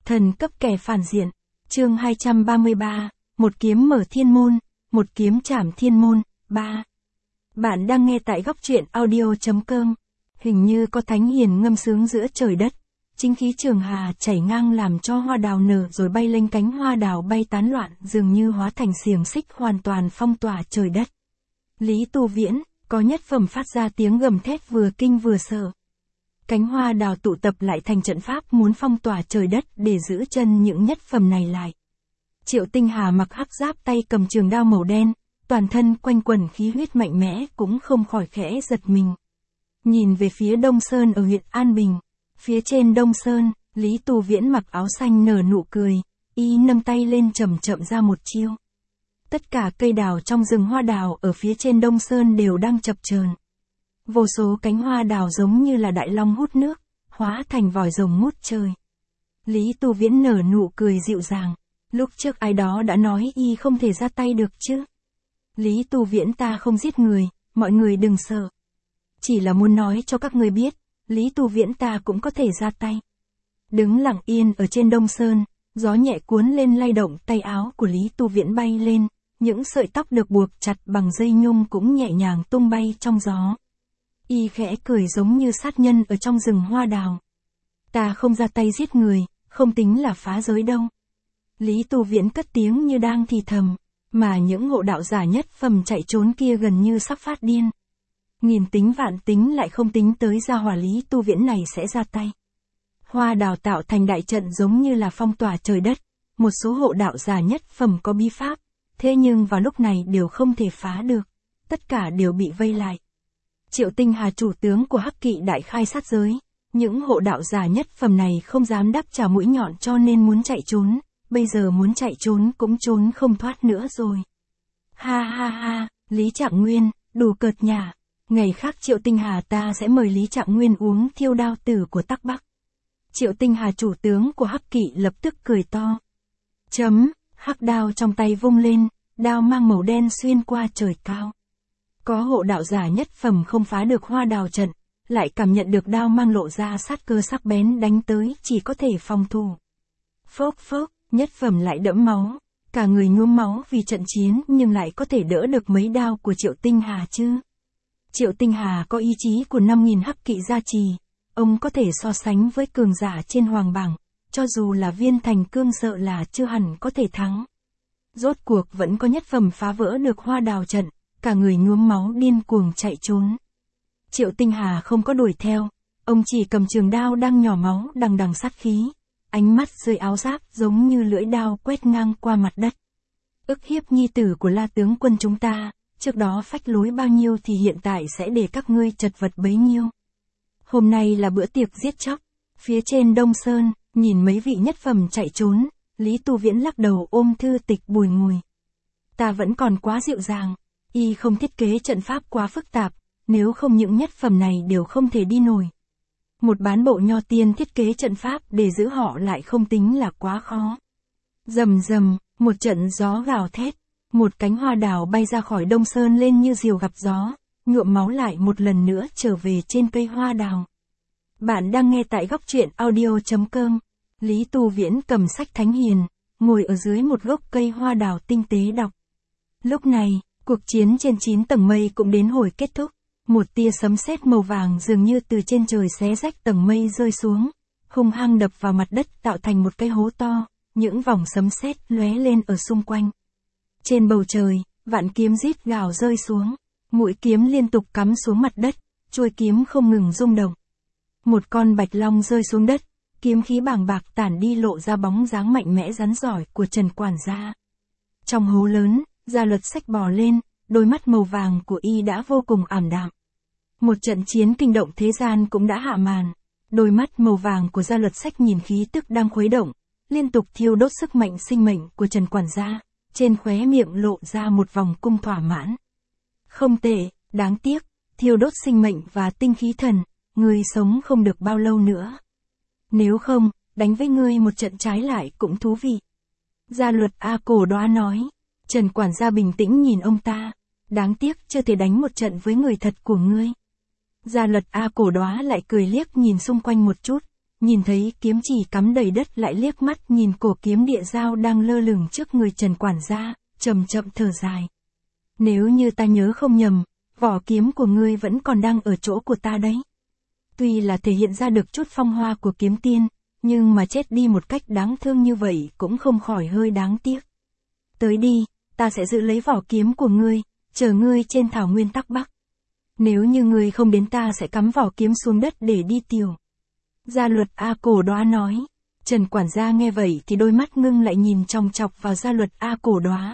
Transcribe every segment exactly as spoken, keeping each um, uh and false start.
Thần cấp kẻ phản diện. Chương hai trăm ba mươi ba, một kiếm mở thiên môn, một kiếm trảm thiên môn, ba. Bạn đang nghe tại góc truyện audio chấm com. Hình như có thánh hiền ngâm sướng giữa trời đất. Chính khí trường hà chảy ngang làm cho hoa đào nở rồi bay lên, cánh hoa đào bay tán loạn dường như hóa thành xiềng xích hoàn toàn phong tỏa trời đất. Lý Tu Viễn, có nhất phẩm phát ra tiếng gầm thét vừa kinh vừa sợ. Cánh hoa đào tụ tập lại thành trận pháp muốn phong tỏa trời đất để giữ chân những nhất phẩm này lại. Triệu Tinh Hà mặc hắc giáp, tay cầm trường đao màu đen, toàn thân quanh quẩn khí huyết mạnh mẽ, cũng không khỏi khẽ giật mình. Nhìn về phía Đông Sơn ở huyện An Bình. Phía trên Đông Sơn, Lý Tu Viễn mặc áo xanh nở nụ cười, y nâng tay lên chậm chậm ra một chiêu. Tất cả cây đào trong rừng hoa đào ở phía trên Đông Sơn đều đang chập chờn. Vô số cánh hoa đào giống như là đại long hút nước, hóa thành vòi rồng ngút trời. Lý Tu Viễn nở nụ cười dịu dàng. Lúc trước ai đó đã nói y không thể ra tay được chứ. Lý Tu Viễn, ta không giết người, mọi người đừng sợ. Chỉ là muốn nói cho các người biết, Lý Tu Viễn ta cũng có thể ra tay. Đứng lặng yên ở trên Đông Sơn, gió nhẹ cuốn lên lay động tay áo của Lý Tu Viễn bay lên, những sợi tóc được buộc chặt bằng dây nhung cũng nhẹ nhàng tung bay trong gió. Y khẽ cười giống như sát nhân ở trong rừng hoa đào. Ta không ra tay giết người, không tính là phá giới đâu. Lý Tu Viễn cất tiếng như đang thì thầm, mà những hộ đạo giả nhất phẩm chạy trốn kia gần như sắp phát điên. Nghìn tính vạn tính lại không tính tới gia hỏa Lý Tu Viễn này sẽ ra tay. Hoa đào tạo thành đại trận giống như là phong tỏa trời đất, một số hộ đạo giả nhất phẩm có bí pháp, thế nhưng vào lúc này đều không thể phá được, tất cả đều bị vây lại. Triệu Tinh Hà, chủ tướng của Hắc Kỵ đại khai sát giới, những hộ đạo giả nhất phẩm này không dám đáp trả mũi nhọn cho nên muốn chạy trốn, bây giờ muốn chạy trốn cũng trốn không thoát nữa rồi. Ha ha ha, Lý Trạng Nguyên, đủ cợt nhả. Ngày khác Triệu Tinh Hà ta sẽ mời Lý Trạng Nguyên uống thiêu đao tử của Tắc Bắc. Triệu Tinh Hà, chủ tướng của Hắc Kỵ, lập tức cười to. Chấm, hắc đao trong tay vung lên, đao mang màu đen xuyên qua trời cao. Có hộ đạo giả nhất phẩm không phá được hoa đào trận, lại cảm nhận được đao mang lộ ra sát cơ sắc bén đánh tới, chỉ có thể phòng thủ. Phốc phốc, nhất phẩm lại đẫm máu, cả người nhuốm máu vì trận chiến, nhưng lại có thể đỡ được mấy đao của Triệu Tinh Hà chứ. Triệu Tinh Hà có ý chí của năm nghìn Hắc Kỵ gia trì, ông có thể so sánh với cường giả trên hoàng bảng, cho dù là Viên Thành Cương sợ là chưa hẳn có thể thắng. Rốt cuộc vẫn có nhất phẩm phá vỡ được hoa đào trận, cả người nhuốm máu điên cuồng chạy trốn. Triệu Tinh Hà không có đuổi theo, ông chỉ cầm trường đao đang nhỏ máu đằng đằng sát khí, ánh mắt dưới áo giáp giống như lưỡi đao quét ngang qua mặt đất. Ức hiếp nhi tử của La tướng quân chúng ta, trước đó phách lối bao nhiêu thì hiện tại sẽ để các ngươi chật vật bấy nhiêu. Hôm nay là bữa tiệc giết chóc. Phía trên Đông Sơn, nhìn mấy vị nhất phẩm chạy trốn, Lý Tu Viễn lắc đầu ôm thư tịch bùi ngùi. Ta vẫn còn quá dịu dàng, y không thiết kế trận pháp quá phức tạp, nếu không những nhất phẩm này đều không thể đi nổi. Một bán bộ nho tiên thiết kế trận pháp để giữ họ lại không tính là quá khó. Rầm rầm, một trận gió gào thét, một cánh hoa đào bay ra khỏi Đông Sơn lên như diều gặp gió, nhuộm máu lại một lần nữa trở về trên cây hoa đào. Bạn đang nghe tại góc truyện audio chấm com. Lý Tu Viễn cầm sách Thánh Hiền, ngồi ở dưới một gốc cây hoa đào tinh tế đọc. Lúc này, cuộc chiến trên chín tầng mây cũng đến hồi kết thúc. Một tia sấm sét màu vàng dường như từ trên trời xé rách tầng mây rơi xuống, hung hăng đập vào mặt đất tạo thành một cái hố to, những vòng sấm sét lóe lên ở xung quanh. Trên bầu trời, vạn kiếm rít gào rơi xuống, mũi kiếm liên tục cắm xuống mặt đất, chuôi kiếm không ngừng rung động. Một con bạch long rơi xuống đất, kiếm khí bàng bạc tản đi lộ ra bóng dáng mạnh mẽ rắn giỏi của Trần quản gia. Trong hố lớn, Gia Luật Sách bò lên, đôi mắt màu vàng của y đã vô cùng ảm đạm. Một trận chiến kinh động thế gian cũng đã hạ màn. Đôi mắt màu vàng của Gia Luật Sách nhìn khí tức đang khuấy động, liên tục thiêu đốt sức mạnh sinh mệnh của Trần quản gia, trên khóe miệng lộ ra một vòng cung thỏa mãn. Không tệ, đáng tiếc, thiêu đốt sinh mệnh và tinh khí thần, ngươi sống không được bao lâu nữa. Nếu không, đánh với ngươi một trận trái lại cũng thú vị. Gia Luật A Cổ Đoá nói. Trần quản gia bình tĩnh nhìn ông ta. Đáng tiếc chưa thể đánh một trận với người thật của ngươi. Gia Luật A Cổ Đoá lại cười liếc nhìn xung quanh một chút, nhìn thấy kiếm chỉ cắm đầy đất lại liếc mắt nhìn cổ kiếm địa dao đang lơ lửng trước người Trần quản gia, chậm chậm thở dài. Nếu như ta nhớ không nhầm, vỏ kiếm của ngươi vẫn còn đang ở chỗ của ta đấy. Tuy là thể hiện ra được chút phong hoa của kiếm tiên, nhưng mà chết đi một cách đáng thương như vậy cũng không khỏi hơi đáng tiếc. Tới đi, ta sẽ giữ lấy vỏ kiếm của ngươi, chờ ngươi trên thảo nguyên Tắc Bắc. Nếu như ngươi không đến ta sẽ cắm vỏ kiếm xuống đất để đi tiểu. Gia Luật A Cổ Đóa nói. Trần quản gia nghe vậy thì đôi mắt ngưng lại nhìn chòng chọc vào Gia Luật A Cổ Đóa.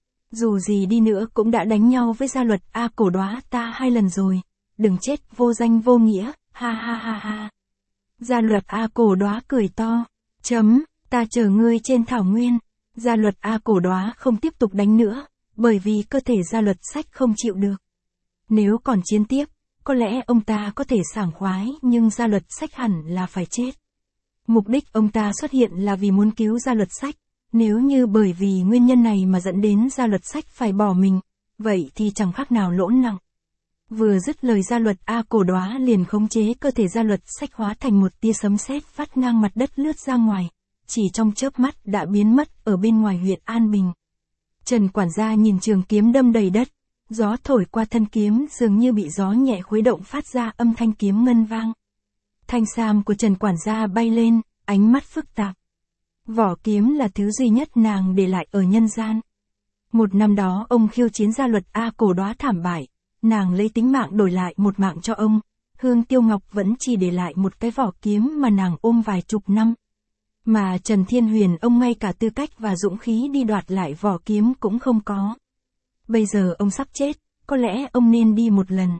Dù gì đi nữa cũng đã đánh nhau với Gia Luật A Cổ Đóa ta hai lần rồi, đừng chết vô danh vô nghĩa, ha ha ha ha. Gia Luật A Cổ Đóa cười to. Chấm, ta chờ ngươi trên thảo nguyên. Gia Luật A Cổ Đóa không tiếp tục đánh nữa, bởi vì cơ thể Gia Luật Sách không chịu được. Nếu còn chiến tiếp, có lẽ ông ta có thể sảng khoái nhưng Gia Luật Sách hẳn là phải chết. Mục đích ông ta xuất hiện là vì muốn cứu Gia Luật Sách, nếu như bởi vì nguyên nhân này mà dẫn đến Gia Luật Sách phải bỏ mình, vậy thì chẳng khác nào lỗ nặng. Vừa dứt lời Gia Luật A Cổ Đóa liền khống chế cơ thể Gia Luật Sách hóa thành một tia sấm sét vắt ngang mặt đất lướt ra ngoài, chỉ trong chớp mắt đã biến mất ở bên ngoài huyện An Bình. Trần quản gia nhìn trường kiếm đâm đầy đất, gió thổi qua thân kiếm dường như bị gió nhẹ khuấy động phát ra âm thanh kiếm ngân vang. Thanh sam của Trần quản gia bay lên, ánh mắt phức tạp. Vỏ kiếm là thứ duy nhất nàng để lại ở nhân gian. Một năm đó ông khiêu chiến Gia Luật A Cổ Đóa thảm bại, nàng lấy tính mạng đổi lại một mạng cho ông, Hương Tiêu Ngọc vẫn chỉ để lại một cái vỏ kiếm mà nàng ôm vài chục năm. Mà Trần Thiên Huyền ông ngay cả tư cách và dũng khí đi đoạt lại vỏ kiếm cũng không có. Bây giờ ông sắp chết, có lẽ ông nên đi một lần.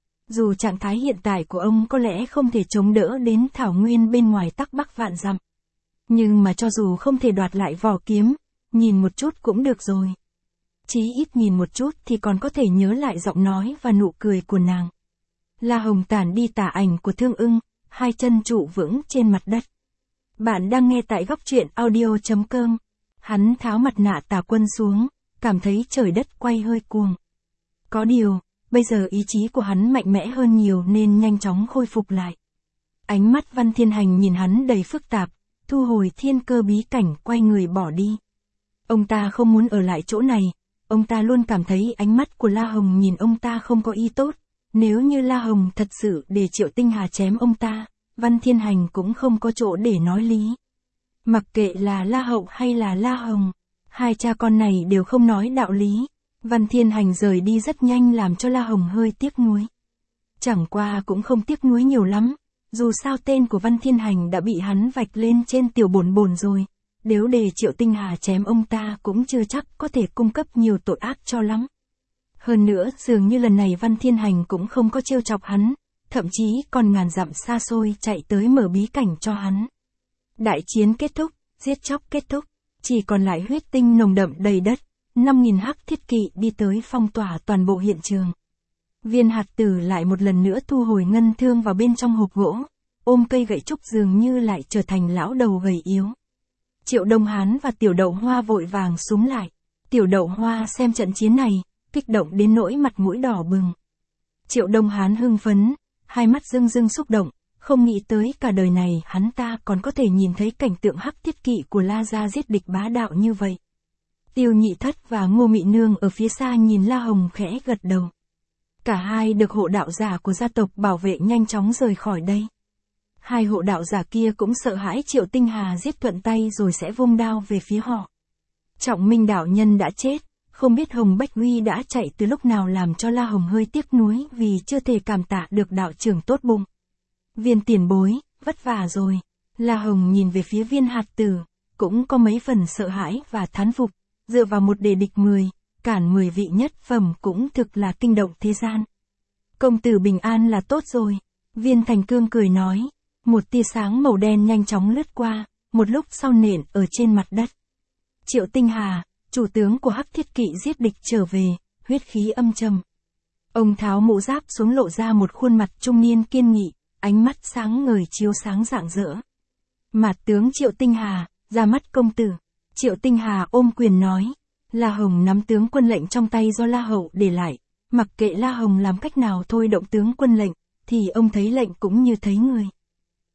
Dù trạng thái hiện tại của ông có lẽ không thể chống đỡ đến thảo nguyên bên ngoài Tắc Bắc vạn dặm. Nhưng mà cho dù không thể đoạt lại vỏ kiếm, nhìn một chút cũng được rồi. Chí ít nhìn một chút thì còn có thể nhớ lại giọng nói và nụ cười của nàng. La Hồng tản đi tả ảnh của Thương Ưng, hai chân trụ vững trên mặt đất. Bạn đang nghe tại góc truyện audio chấm com. Hắn tháo mặt nạ Tà Quân xuống, cảm thấy trời đất quay hơi cuồng. Có điều, bây giờ ý chí của hắn mạnh mẽ hơn nhiều nên nhanh chóng khôi phục lại. Ánh mắt Văn Thiên Hành nhìn hắn đầy phức tạp, thu hồi thiên cơ bí cảnh quay người bỏ đi. Ông ta không muốn ở lại chỗ này, ông ta luôn cảm thấy ánh mắt của La Hồng nhìn ông ta không có ý tốt. Nếu như La Hồng thật sự để Triệu Tinh Hà chém ông ta, Văn Thiên Hành cũng không có chỗ để nói lý. Mặc kệ là La Hậu hay là La Hồng, hai cha con này đều không nói đạo lý. Văn Thiên Hành rời đi rất nhanh làm cho La Hồng hơi tiếc nuối. Chẳng qua cũng không tiếc nuối nhiều lắm, dù sao tên của Văn Thiên Hành đã bị hắn vạch lên trên tiểu bổn bổn rồi. Nếu để Triệu Tinh Hà chém ông ta cũng chưa chắc có thể cung cấp nhiều tội ác cho lắm. Hơn nữa dường như lần này Văn Thiên Hành cũng không có trêu chọc hắn, thậm chí còn ngàn dặm xa xôi chạy tới mở bí cảnh cho hắn. Đại chiến kết thúc, giết chóc kết thúc, chỉ còn lại huyết tinh nồng đậm đầy đất, năm nghìn hắc thiết kỵ đi tới phong tỏa toàn bộ hiện trường. Viên Hạt Tử lại một lần nữa thu hồi ngân thương vào bên trong hộp gỗ, ôm cây gậy trúc dường như lại trở thành lão đầu gầy yếu. Triệu Đông Hán và Tiểu Đậu Hoa vội vàng xúm lại. Tiểu Đậu Hoa xem trận chiến này, kích động đến nỗi mặt mũi đỏ bừng. Triệu Đông Hán hưng phấn, hai mắt rưng rưng xúc động, không nghĩ tới cả đời này hắn ta còn có thể nhìn thấy cảnh tượng hắc thiết kỵ của La Gia giết địch bá đạo như vậy. Tiêu Nhị Thất và Ngô Mị Nương ở phía xa nhìn La Hồng khẽ gật đầu. Cả hai được hộ đạo giả của gia tộc bảo vệ nhanh chóng rời khỏi đây. Hai hộ đạo giả kia cũng sợ hãi Triệu Tinh Hà giết thuận tay rồi sẽ vung đao về phía họ. Trọng Minh đạo nhân đã chết, không biết Hồng Bách Huy đã chạy từ lúc nào làm cho La Hồng hơi tiếc nuối vì chưa thể cảm tạ được đạo trưởng tốt bụng. Viên tiền bối, vất vả rồi. La Hồng nhìn về phía Viên Hạt Tử, cũng có mấy phần sợ hãi và thán phục, dựa vào một đề địch mười, cản mười vị nhất phẩm cũng thực là kinh động thế gian. Công tử bình an là tốt rồi. Viên Thành Cương cười nói. Một tia sáng màu đen nhanh chóng lướt qua, một lúc sau nện ở trên mặt đất. Triệu Tinh Hà, chủ tướng của hắc thiết kỵ giết địch trở về, huyết khí âm trầm. Ông tháo mũ giáp xuống lộ ra một khuôn mặt trung niên kiên nghị, ánh mắt sáng ngời chiếu sáng rạng rỡ. Mạt tướng Triệu Tinh Hà, ra mắt công tử. Triệu Tinh Hà ôm quyền nói. La Hồng nắm tướng quân lệnh trong tay do La Hậu để lại, mặc kệ La Hồng làm cách nào thôi động tướng quân lệnh, thì ông thấy lệnh cũng như thấy người.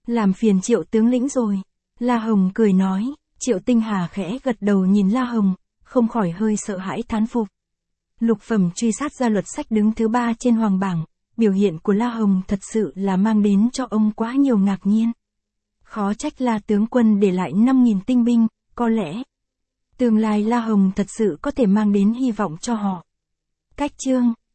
Làm phiền Triệu tướng lĩnh rồi. La Hồng cười nói, Triệu Tinh Hà khẽ gật đầu nhìn La Hồng, không khỏi hơi sợ hãi thán phục. Lục phẩm truy sát gia luật sách đứng thứ ba trên hoàng bảng, biểu hiện của La Hồng thật sự là mang đến cho ông quá nhiều ngạc nhiên. Khó trách La tướng quân để lại năm nghìn tinh binh, có lẽ tương lai La Hồng thật sự có thể mang đến hy vọng cho họ. Cách chương